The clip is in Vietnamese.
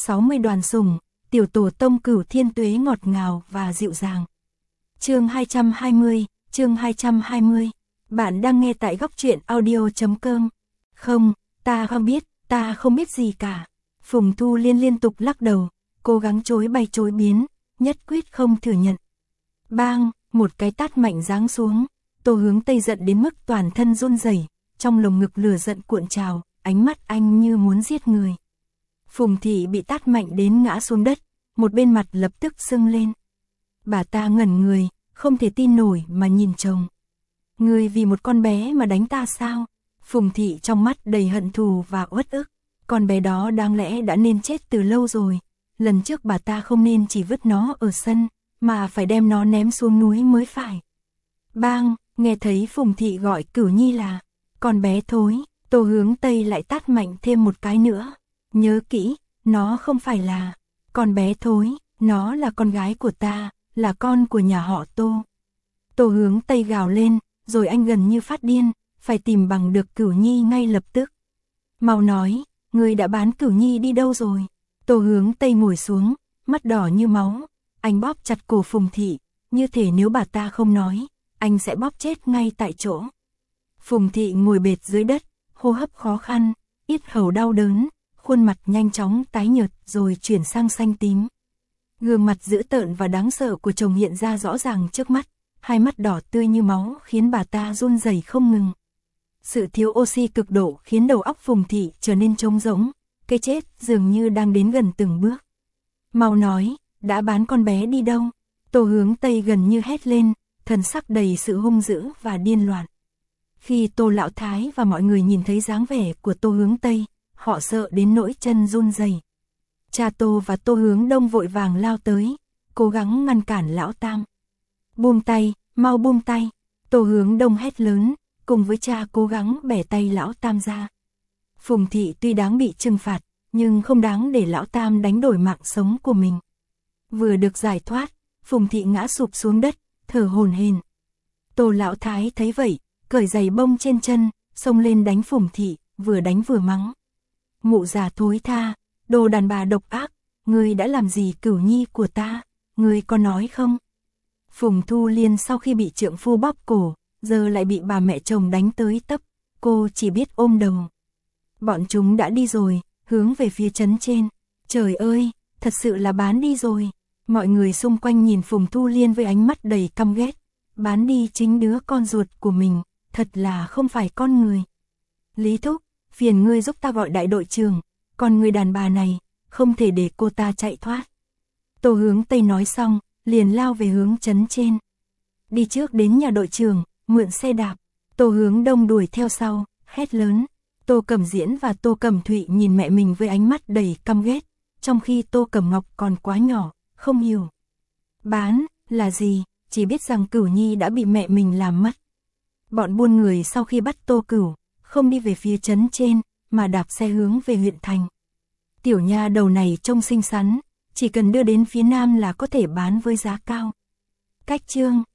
60 đoàn sủng, tiểu tổ tông Cửu Thiên Tuế ngọt ngào và dịu dàng. Chương 220. Bạn đang nghe tại góc truyện audio.com. Không, ta không biết, ta không biết gì cả. Phùng Thu Liên liên tục lắc đầu, cố gắng chối bay chối biến, nhất quyết không thừa nhận. Bang, một cái tát mạnh giáng xuống, Tô Hướng Tây giận đến mức toàn thân run rẩy, trong lồng ngực lửa giận cuộn trào, ánh mắt anh như muốn giết người. Phùng Thị bị tát mạnh đến ngã xuống đất, một bên mặt lập tức sưng lên. Bà ta ngẩn người, không thể tin nổi mà nhìn chồng. Ngươi vì một con bé mà đánh ta sao? Phùng Thị trong mắt đầy hận thù và uất ức. Con bé đó đáng lẽ đã nên chết từ lâu rồi. Lần trước bà ta không nên chỉ vứt nó ở sân, mà phải đem nó ném xuống núi mới phải. Bang, nghe thấy Phùng Thị gọi Cửu Nhi là con bé thối, Tô Hướng Tây lại tát mạnh thêm một cái nữa. Nhớ kỹ, nó không phải là con bé thối, nó là con gái của ta, là con của nhà họ Tô. Tô Hướng Tây gào lên, rồi anh gần như phát điên, phải tìm bằng được Cửu Nhi ngay lập tức. Mau nói, ngươi đã bán Cửu Nhi đi đâu rồi? Tô Hướng Tây ngồi xuống, mắt đỏ như máu, anh bóp chặt cổ Phùng Thị, như thể nếu bà ta không nói, anh sẽ bóp chết ngay tại chỗ. Phùng Thị ngồi bệt dưới đất, hô hấp khó khăn, yết hầu đau đớn, khuôn mặt nhanh chóng tái nhợt rồi chuyển sang xanh tím. Gương mặt dữ tợn và đáng sợ của chồng hiện ra rõ ràng trước mắt, hai mắt đỏ tươi như máu khiến bà ta run rẩy không ngừng. Sự thiếu oxy cực độ khiến đầu óc Phùng Thị trở nên trống rỗng, cái chết dường như đang đến gần từng bước. Mau nói, đã bán con bé đi đâu? Tô Hướng Tây gần như hét lên, thần sắc đầy sự hung dữ và điên loạn. Khi Tô Lão Thái và mọi người nhìn thấy dáng vẻ của Tô Hướng Tây, họ sợ đến nỗi chân run rẩy. Cha Tô và Tô Hướng Đông vội vàng lao tới, cố gắng ngăn cản Lão Tam. Buông tay, mau buông tay. Tô Hướng Đông hét lớn, cùng với cha cố gắng bẻ tay Lão Tam ra. Phùng Thị tuy đáng bị trừng phạt, nhưng không đáng để Lão Tam đánh đổi mạng sống của mình. Vừa được giải thoát, Phùng Thị ngã sụp xuống đất, thở hổn hển. Tô Lão Thái thấy vậy, cởi giày bông trên chân, xông lên đánh Phùng Thị, vừa đánh vừa mắng. Mụ già thối tha, đồ đàn bà độc ác, ngươi đã làm gì Cửu Nhi của ta, ngươi có nói không? Phùng Thu Liên sau khi bị trượng phu bóp cổ, giờ lại bị bà mẹ chồng đánh tới tấp, cô chỉ biết ôm đầu. Bọn chúng đã đi rồi, hướng về phía trấn trên. Trời ơi, thật sự là bán đi rồi. Mọi người xung quanh nhìn Phùng Thu Liên với ánh mắt đầy căm ghét. Bán đi chính đứa con ruột của mình, thật là không phải con người. Lý Thúc, phiền ngươi giúp ta gọi đại đội trưởng, còn người đàn bà này, không thể để cô ta chạy thoát. Tô Hướng Tây nói xong, liền lao về hướng trấn trên. Đi trước đến nhà đội trưởng, mượn xe đạp. Tô Hướng Đông đuổi theo sau, hét lớn. Tô Cẩm Diễn và Tô Cẩm Thụy nhìn mẹ mình với ánh mắt đầy căm ghét, trong khi Tô Cẩm Ngọc còn quá nhỏ, không hiểu. Bán, là gì, chỉ biết rằng Cửu Nhi đã bị mẹ mình làm mất. Bọn buôn người sau khi bắt Tô Cửu, không đi về phía trấn trên, mà đạp xe hướng về huyện thành. Tiểu nha đầu này trông xinh xắn, chỉ cần đưa đến phía nam là có thể bán với giá cao. Cách chương